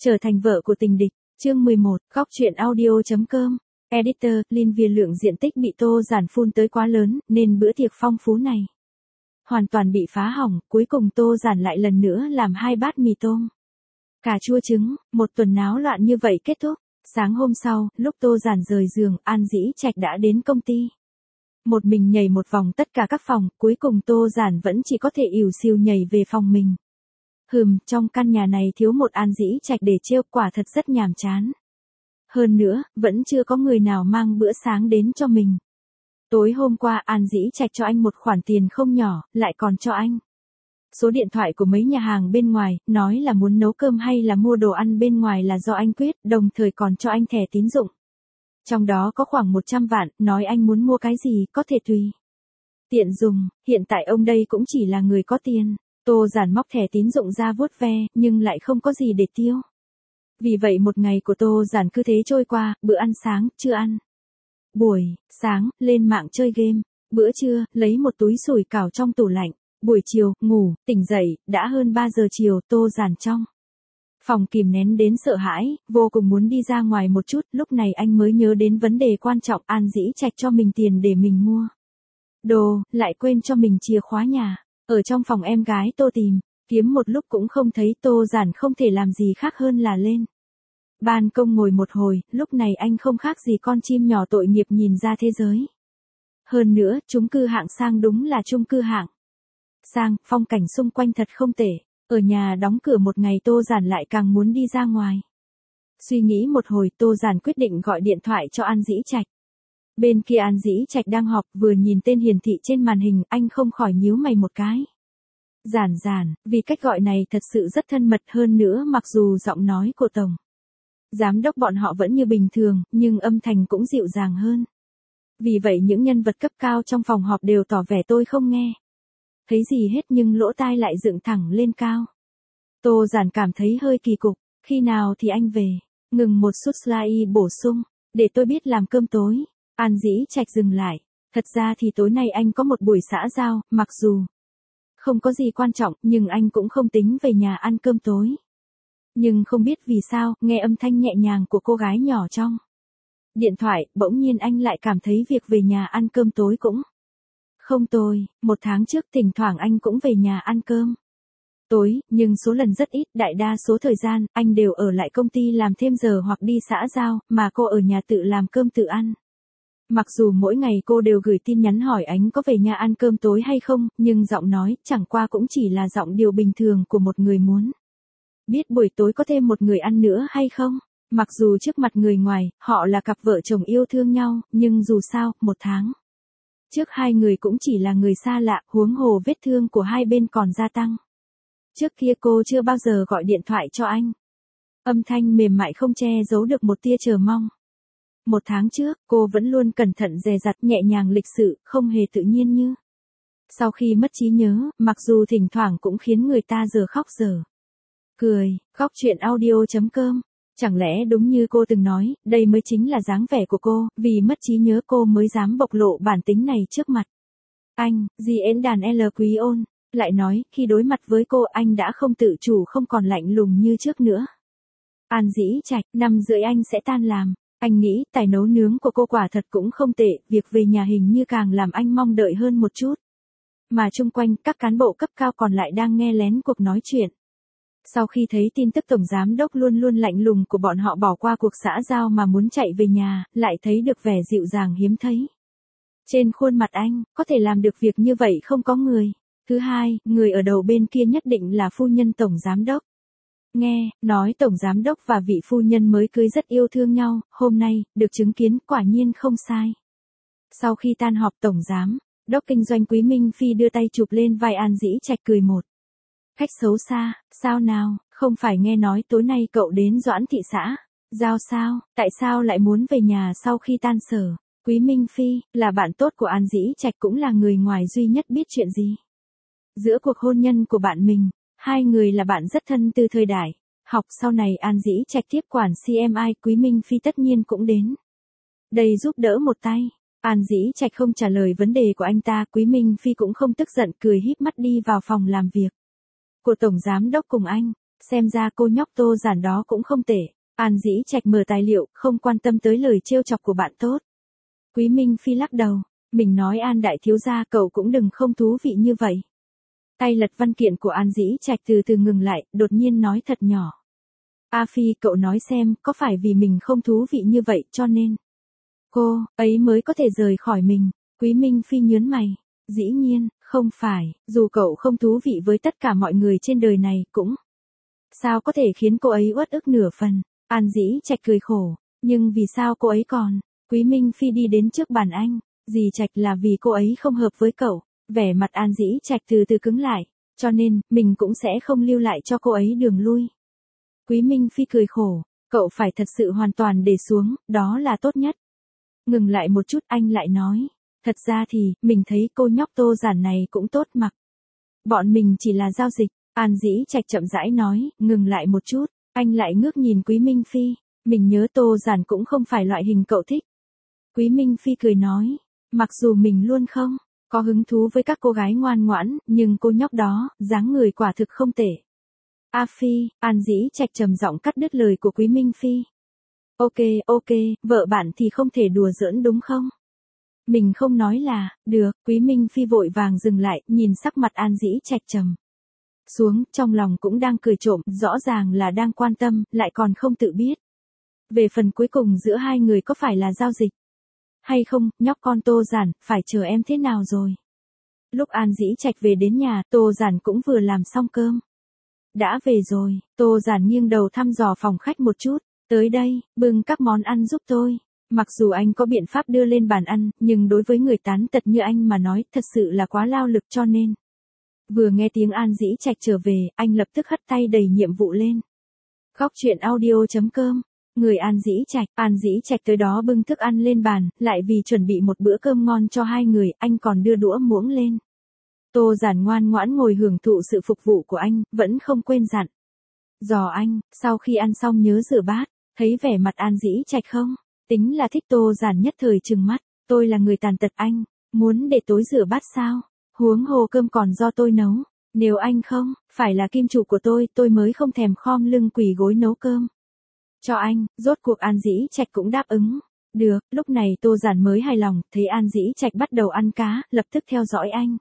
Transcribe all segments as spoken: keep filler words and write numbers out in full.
Trở thành vợ của tình địch, chương mười một, góc truyện audio.com, editor, Linh vì lượng diện tích bị Tô Giản phun tới quá lớn, nên bữa tiệc phong phú này hoàn toàn bị phá hỏng, cuối cùng Tô Giản lại lần nữa làm hai bát mì tôm, cà chua trứng, một tuần náo loạn như vậy kết thúc. Sáng hôm sau, lúc Tô Giản rời giường, An Dĩ Trạch đã đến công ty. Một mình nhảy một vòng tất cả các phòng, cuối cùng Tô Giản vẫn chỉ có thể ỉu xìu nhảy về phòng mình. Hừm, trong căn nhà này thiếu một An Dĩ Trạch để trêu, quả thật rất nhàm chán. Hơn nữa, vẫn chưa có người nào mang bữa sáng đến cho mình. Tối hôm qua An Dĩ Trạch cho anh một khoản tiền không nhỏ, lại còn cho anh số điện thoại của mấy nhà hàng bên ngoài, nói là muốn nấu cơm hay là mua đồ ăn bên ngoài là do anh quyết, đồng thời còn cho anh thẻ tín dụng. Trong đó có khoảng một trăm vạn, nói anh muốn mua cái gì, có thể tùy tiện dùng, hiện tại ông đây cũng chỉ là người có tiền. Tô Giản móc thẻ tín dụng ra vuốt ve, nhưng lại không có gì để tiêu. Vì vậy một ngày của Tô Giản cứ thế trôi qua, bữa ăn sáng, chưa ăn. Buổi sáng, lên mạng chơi game. Bữa trưa, lấy một túi sủi cảo trong tủ lạnh. Buổi chiều, ngủ, tỉnh dậy, đã hơn ba giờ chiều, Tô Giản trong phòng kìm nén đến sợ hãi, vô cùng muốn đi ra ngoài một chút, lúc này anh mới nhớ đến vấn đề quan trọng, An Dĩ Trạch cho mình tiền để mình mua đồ, lại quên cho mình chìa khóa nhà. Ở trong phòng em gái Tô tìm, kiếm một lúc cũng không thấy, Tô Giản không thể làm gì khác hơn là lên ban công ngồi một hồi, lúc này anh không khác gì con chim nhỏ tội nghiệp nhìn ra thế giới. Hơn nữa, chung cư hạng sang đúng là chung cư hạng sang, phong cảnh xung quanh thật không tệ. Ở nhà đóng cửa một ngày Tô Giản lại càng muốn đi ra ngoài. Suy nghĩ một hồi, Tô Giản quyết định gọi điện thoại cho An Dĩ Trạch. Bên kia An Dĩ Trạch đang họp, vừa nhìn tên hiển thị trên màn hình, anh không khỏi nhíu mày một cái. Giản Giản, vì cách gọi này thật sự rất thân mật, hơn nữa mặc dù giọng nói của tổng giám đốc bọn họ vẫn như bình thường, nhưng âm thanh cũng dịu dàng hơn. Vì vậy những nhân vật cấp cao trong phòng họp đều tỏ vẻ tôi không nghe thấy gì hết, nhưng lỗ tai lại dựng thẳng lên cao. Tô Giản cảm thấy hơi kỳ cục, khi nào thì anh về? Ngừng một chút slide bổ sung, để tôi biết làm cơm tối. An Dĩ Trạch dừng lại, thật ra thì tối nay anh có một buổi xã giao, mặc dù không có gì quan trọng, nhưng anh cũng không tính về nhà ăn cơm tối. Nhưng không biết vì sao, nghe âm thanh nhẹ nhàng của cô gái nhỏ trong điện thoại, bỗng nhiên anh lại cảm thấy việc về nhà ăn cơm tối cũng không tồi. Một tháng trước thỉnh thoảng anh cũng về nhà ăn cơm tối, nhưng số lần rất ít, đại đa số thời gian, anh đều ở lại công ty làm thêm giờ hoặc đi xã giao, mà cô ở nhà tự làm cơm tự ăn. Mặc dù mỗi ngày cô đều gửi tin nhắn hỏi anh có về nhà ăn cơm tối hay không, nhưng giọng nói, chẳng qua cũng chỉ là giọng điệu bình thường của một người muốn biết buổi tối có thêm một người ăn nữa hay không. Mặc dù trước mặt người ngoài, họ là cặp vợ chồng yêu thương nhau, nhưng dù sao, một tháng trước hai người cũng chỉ là người xa lạ, huống hồ vết thương của hai bên còn gia tăng. Trước kia cô chưa bao giờ gọi điện thoại cho anh. Âm thanh mềm mại không che giấu được một tia chờ mong. Một tháng trước, cô vẫn luôn cẩn thận dè dặt, nhẹ nhàng lịch sự, không hề tự nhiên như sau khi mất trí nhớ, mặc dù thỉnh thoảng cũng khiến người ta giờ khóc giờ cười. Góc truyện audio.com. Chẳng lẽ đúng như cô từng nói, đây mới chính là dáng vẻ của cô, vì mất trí nhớ cô mới dám bộc lộ bản tính này trước mặt anh. Diễn đàn L Quý Ôn lại nói, khi đối mặt với cô anh đã không tự chủ, không còn lạnh lùng như trước nữa. An Dĩ Trạch, năm rưỡi anh sẽ tan làm. Anh nghĩ tài nấu nướng của cô quả thật cũng không tệ, việc về nhà hình như càng làm anh mong đợi hơn một chút. Mà chung quanh, các cán bộ cấp cao còn lại đang nghe lén cuộc nói chuyện. Sau khi thấy tin tức tổng giám đốc luôn luôn lạnh lùng của bọn họ bỏ qua cuộc xã giao mà muốn chạy về nhà, lại thấy được vẻ dịu dàng hiếm thấy trên khuôn mặt anh, có thể làm được việc như vậy không có người. Thứ hai, người ở đầu bên kia nhất định là phu nhân tổng giám đốc. Nghe, nói tổng giám đốc và vị phu nhân mới cưới rất yêu thương nhau, hôm nay, được chứng kiến, quả nhiên không sai. Sau khi tan họp tổng giám đốc kinh doanh Quý Minh Phi đưa tay chụp lên vai An Dĩ Trạch cười một cách xấu xa, sao nào, không phải nghe nói tối nay cậu đến Doãn thị xã giao sao, tại sao lại muốn về nhà sau khi tan sở? Quý Minh Phi, là bạn tốt của An Dĩ Trạch, cũng là người ngoài duy nhất biết chuyện gì giữa cuộc hôn nhân của bạn mình. Hai người là bạn rất thân từ thời đại học, sau này An Dĩ Trạch tiếp quản xê em i, Quý Minh Phi tất nhiên cũng đến đây giúp đỡ một tay. An Dĩ Trạch không trả lời vấn đề của anh ta, Quý Minh Phi cũng không tức giận, cười híp mắt đi vào phòng làm việc của tổng giám đốc cùng anh. Xem ra cô nhóc Tô Giản đó cũng không tệ. An Dĩ Trạch mở tài liệu, không quan tâm tới lời trêu chọc của bạn tốt. Quý Minh Phi lắc đầu, mình nói An đại thiếu gia cậu cũng đừng không thú vị như vậy. Tay lật văn kiện của An Dĩ Trạch từ từ ngừng lại, đột nhiên nói thật nhỏ. A Phi cậu nói xem, có phải vì mình không thú vị như vậy cho nên cô ấy mới có thể rời khỏi mình? Quý Minh Phi nhớn mày, dĩ nhiên, không phải, dù cậu không thú vị với tất cả mọi người trên đời này cũng sao có thể khiến cô ấy uất ức nửa phần. An Dĩ Trạch cười khổ, nhưng vì sao cô ấy còn? Quý Minh Phi đi đến trước bàn anh, dì Trạch là vì cô ấy không hợp với cậu. Vẻ mặt An Dĩ Trạch từ từ cứng lại, cho nên, mình cũng sẽ không lưu lại cho cô ấy đường lui. Quý Minh Phi cười khổ, cậu phải thật sự hoàn toàn để xuống, đó là tốt nhất. Ngừng lại một chút anh lại nói, thật ra thì, mình thấy cô nhóc Tô Giản này cũng tốt mặc. Bọn mình chỉ là giao dịch, An Dĩ Trạch chậm rãi nói, ngừng lại một chút, anh lại ngước nhìn Quý Minh Phi, mình nhớ Tô Giản cũng không phải loại hình cậu thích. Quý Minh Phi cười nói, mặc dù mình luôn không có hứng thú với các cô gái ngoan ngoãn, nhưng cô nhóc đó, dáng người quả thực không tệ. A Phi, An Dĩ Trạch trầm giọng cắt đứt lời của Quý Minh Phi. Ok, ok, vợ bạn thì không thể đùa giỡn đúng không? Mình không nói là, được, Quý Minh Phi vội vàng dừng lại, nhìn sắc mặt An Dĩ Trạch trầm xuống, trong lòng cũng đang cười trộm, rõ ràng là đang quan tâm, lại còn không tự biết. Về phần cuối cùng giữa hai người có phải là giao dịch hay không, nhóc con Tô Giản, phải chờ em thế nào rồi? Lúc An Dĩ Trạch về đến nhà, Tô Giản cũng vừa làm xong cơm. Đã về rồi, Tô Giản nghiêng đầu thăm dò phòng khách một chút, tới đây, bưng các món ăn giúp tôi. Mặc dù anh có biện pháp đưa lên bàn ăn, nhưng đối với người tán tật như anh mà nói, thật sự là quá lao lực cho nên. Vừa nghe tiếng An Dĩ Trạch trở về, anh lập tức hất tay đầy nhiệm vụ lên. Góc truyện audio.com Người An Dĩ Trạch, An Dĩ Trạch tới đó bưng thức ăn lên bàn, lại vì chuẩn bị một bữa cơm ngon cho hai người, anh còn đưa đũa muỗng lên. Tô Giản ngoan ngoãn ngồi hưởng thụ sự phục vụ của anh, vẫn không quên dặn. Dò anh, sau khi ăn xong nhớ rửa bát, thấy vẻ mặt An Dĩ Trạch không? Tính là thích Tô Giản nhất thời trừng mắt, tôi là người tàn tật anh, muốn để tối rửa bát sao? Huống hồ cơm còn do tôi nấu, nếu anh không, phải là kim chủ của tôi, tôi mới không thèm khom lưng quỳ gối nấu cơm cho anh. Rốt cuộc An Dĩ Trạch cũng đáp ứng. Được, lúc này Tô Giản mới hài lòng, thấy An Dĩ Trạch bắt đầu ăn cá, lập tức theo dõi anh.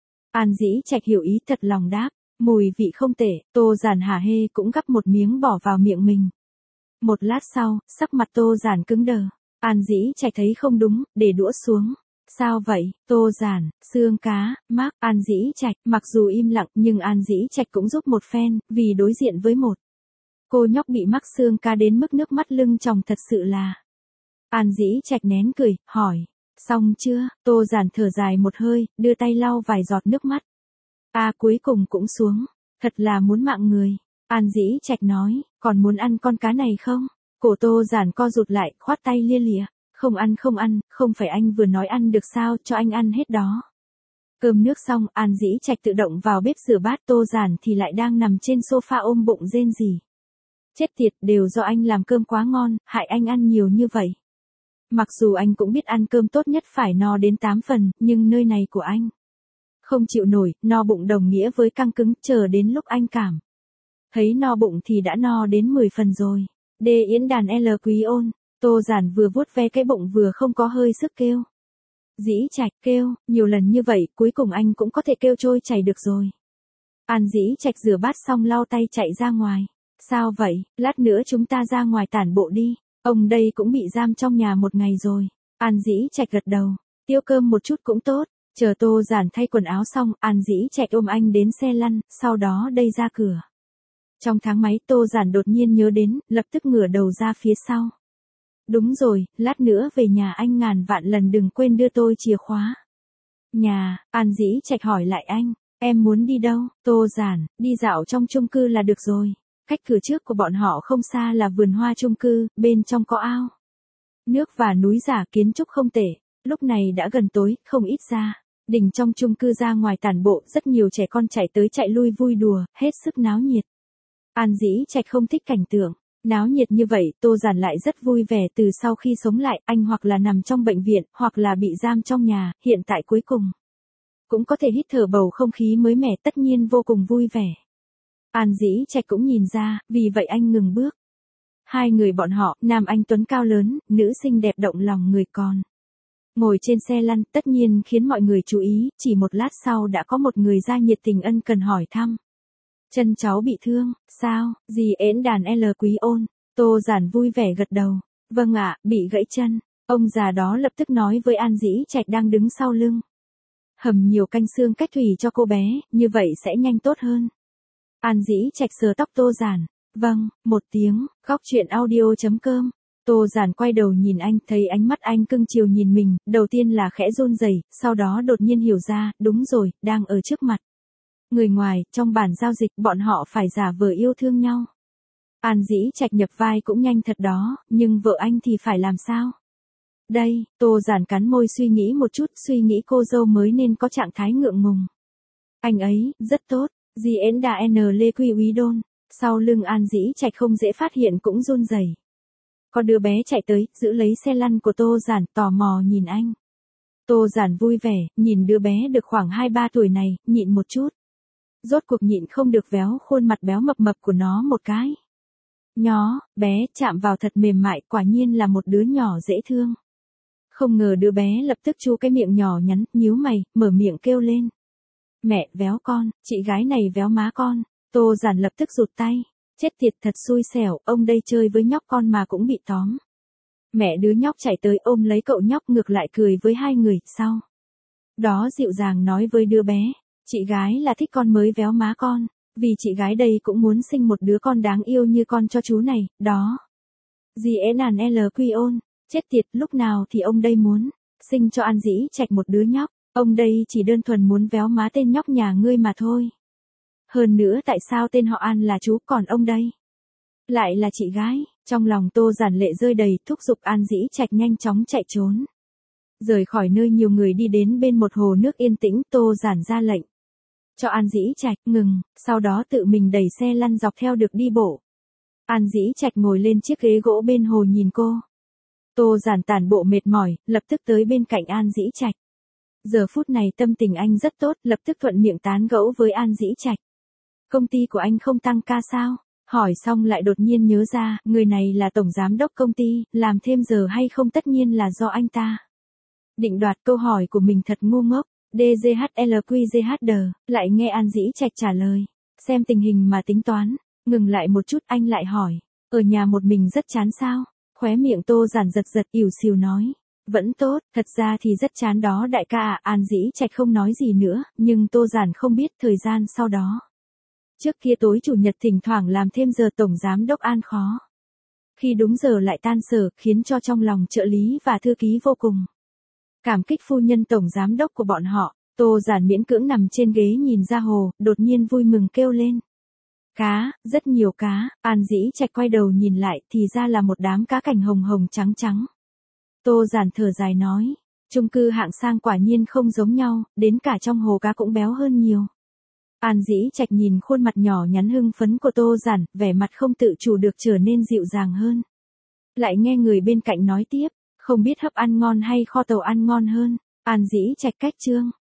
An Dĩ Trạch hiểu ý thật lòng đáp, mùi vị không tệ, Tô Giản hả hê cũng gắp một miếng bỏ vào miệng mình. Một lát sau, sắc mặt Tô Giản cứng đờ, An Dĩ Trạch thấy không đúng, để đũa xuống. Sao vậy, Tô Giản, xương cá, mắc, An Dĩ Trạch, mặc dù im lặng nhưng An Dĩ Trạch cũng giúp một phen, vì đối diện với một cô nhóc bị mắc xương cá đến mức nước mắt lưng tròng thật sự là. An Dĩ Trạch nén cười, hỏi, xong chưa? Tô Giản thở dài một hơi, đưa tay lau vài giọt nước mắt. À cuối cùng cũng xuống, thật là muốn mạng người. An Dĩ Trạch nói, còn muốn ăn con cá này không? Cổ Tô Giản co rụt lại, khoát tay lia lịa, không ăn không ăn, không phải anh vừa nói ăn được sao, cho anh ăn hết đó. Cơm nước xong, An Dĩ Trạch tự động vào bếp rửa bát, Tô Giản thì lại đang nằm trên sofa ôm bụng rên rỉ. Chết tiệt, đều do anh làm cơm quá ngon, hại anh ăn nhiều như vậy. Mặc dù anh cũng biết ăn cơm tốt nhất phải no đến tám phần, nhưng nơi này của anh không chịu nổi, no bụng đồng nghĩa với căng cứng, chờ đến lúc anh cảm thấy no bụng thì đã no đến mười phần rồi. D Yến đàn L Quý ôn, Tô Giản vừa vuốt ve cái bụng vừa không có hơi sức kêu. Dĩ Trạch kêu, nhiều lần như vậy, cuối cùng anh cũng có thể kêu trôi chảy được rồi. An Dĩ Trạch rửa bát xong lau tay chạy ra ngoài. Sao vậy, lát nữa chúng ta ra ngoài tản bộ đi, ông đây cũng bị giam trong nhà một ngày rồi. An Dĩ Trạch gật đầu, tiêu cơm một chút cũng tốt. Chờ Tô Giản thay quần áo xong, An Dĩ Trạch ôm anh đến xe lăn, sau đó đây ra cửa. Trong tháng máy Tô Giản đột nhiên nhớ đến, lập tức ngửa đầu ra phía sau. Đúng rồi, lát nữa về nhà anh ngàn vạn lần đừng quên đưa tôi chìa khóa. Nhà, An Dĩ Trạch hỏi lại anh, em muốn đi đâu? Tô Giản, đi dạo trong chung cư là được rồi. Cách cửa trước của bọn họ không xa là vườn hoa chung cư, bên trong có ao nước và núi giả, kiến trúc không tệ. Lúc này đã gần tối, không ít gia đình trong chung cư ra ngoài tản bộ, rất nhiều trẻ con chạy tới chạy lui vui đùa, hết sức náo nhiệt. An Dĩ Trạch không thích cảnh tượng náo nhiệt như vậy, Tô Giản lại rất vui vẻ. Từ sau khi sống lại, anh hoặc là nằm trong bệnh viện, hoặc là bị giam trong nhà, hiện tại cuối cùng cũng có thể hít thở bầu không khí mới mẻ, tất nhiên vô cùng vui vẻ. An Dĩ Trạch cũng nhìn ra, vì vậy anh ngừng bước. Hai người bọn họ, nam anh tuấn cao lớn, nữ xinh đẹp động lòng người còn. Ngồi trên xe lăn, tất nhiên khiến mọi người chú ý, chỉ một lát sau đã có một người ra nhiệt tình ân cần hỏi thăm. Chân cháu bị thương, sao, dì ến đàn L Quý Ôn. Tô Giản vui vẻ gật đầu. Vâng ạ, bị gãy chân. Ông già đó lập tức nói với An Dĩ Trạch đang đứng sau lưng. Hầm nhiều canh xương cách thủy cho cô bé, như vậy sẽ nhanh tốt hơn. An Dĩ Trạch sờ tóc Tô Giản. Vâng, một tiếng, góc chuyện audio chấm com. Tô Giản quay đầu nhìn anh, thấy ánh mắt anh cưng chiều nhìn mình, đầu tiên là khẽ run rẩy, sau đó đột nhiên hiểu ra, đúng rồi, đang ở trước mặt. Người ngoài, trong bản giao dịch, bọn họ phải giả vờ yêu thương nhau. An Dĩ Trạch nhập vai cũng nhanh thật đó, nhưng vợ anh thì phải làm sao? Đây, Tô Giản cắn môi suy nghĩ một chút, suy nghĩ cô dâu mới nên có trạng thái ngượng ngùng. Anh ấy, rất tốt, dì ến đà N Lê Quy Úy Đôn, sau lưng An Dĩ Trạch không dễ phát hiện cũng run rẩy. Có đứa bé chạy tới, giữ lấy xe lăn của Tô Giản, tò mò nhìn anh. Tô Giản vui vẻ, nhìn đứa bé được khoảng hai ba tuổi này, nhịn một chút. Rốt cuộc nhịn không được véo khuôn mặt béo mập mập của nó một cái. Nhó, bé, chạm vào thật mềm mại, quả nhiên là một đứa nhỏ dễ thương. Không ngờ đứa bé lập tức chu cái miệng nhỏ nhắn, nhíu mày, mở miệng kêu lên. Mẹ, véo con, chị gái này véo má con. Tô Giản lập tức rụt tay. Chết tiệt thật xui xẻo, ông đây chơi với nhóc con mà cũng bị tóm. Mẹ đứa nhóc chạy tới ôm lấy cậu nhóc ngược lại cười với hai người, sau. Đó dịu dàng nói với đứa bé, chị gái là thích con mới véo má con, vì chị gái đây cũng muốn sinh một đứa con đáng yêu như con cho chú này, đó. Dì ế nàn L Quy Ôn, chết tiệt, lúc nào thì ông đây muốn sinh cho An Dĩ Trạch một đứa nhóc, ông đây chỉ đơn thuần muốn véo má tên nhóc nhà ngươi mà thôi. Hơn nữa tại sao tên họ An là chú, còn ông đây lại là chị gái? Trong lòng Tô Giản lệ rơi đầy, thúc giục An Dĩ Trạch nhanh chóng chạy trốn. Rời khỏi nơi nhiều người đi đến bên một hồ nước yên tĩnh, Tô Giản ra lệnh cho An Dĩ Trạch ngừng, sau đó tự mình đẩy xe lăn dọc theo được đi bộ. An Dĩ Trạch ngồi lên chiếc ghế gỗ bên hồ nhìn cô. Tô Giản tản bộ mệt mỏi, lập tức tới bên cạnh An Dĩ Trạch. Giờ phút này tâm tình anh rất tốt, lập tức thuận miệng tán gẫu với An Dĩ Trạch. Công ty của anh không tăng ca sao? Hỏi xong lại đột nhiên nhớ ra, người này là tổng giám đốc công ty, làm thêm giờ hay không tất nhiên là do anh ta. Định đoạt câu hỏi của mình thật ngu ngốc. đê giê hát lờ quy giê hát đê, lại nghe An Dĩ Trạch trả lời. Xem tình hình mà tính toán. Ngừng lại một chút anh lại hỏi. Ở nhà một mình rất chán sao? Khóe miệng Tô Giản giật giật ỉu xìu nói. Vẫn tốt, thật ra thì rất chán đó đại ca ạ. An Dĩ Trạch không nói gì nữa, nhưng Tô Giản không biết thời gian sau đó. Trước kia tối chủ nhật thỉnh thoảng làm thêm giờ tổng giám đốc An khó. Khi đúng giờ lại tan sở, khiến cho trong lòng trợ lý và thư ký vô cùng cảm kích phu nhân tổng giám đốc của bọn họ. Tô Giản miễn cưỡng nằm trên ghế nhìn ra hồ, đột nhiên vui mừng kêu lên. Cá, rất nhiều cá. An Dĩ Trạch quay đầu nhìn lại thì ra là một đám cá cảnh hồng hồng trắng trắng. Tô Giản thở dài nói, chung cư hạng sang quả nhiên không giống nhau, đến cả trong hồ cá cũng béo hơn nhiều. An Dĩ Trạch nhìn khuôn mặt nhỏ nhắn hưng phấn của Tô Giản, vẻ mặt không tự chủ được trở nên dịu dàng hơn. Lại nghe người bên cạnh nói tiếp, không biết hấp ăn ngon hay kho tàu ăn ngon hơn. An Dĩ Trạch cách chương.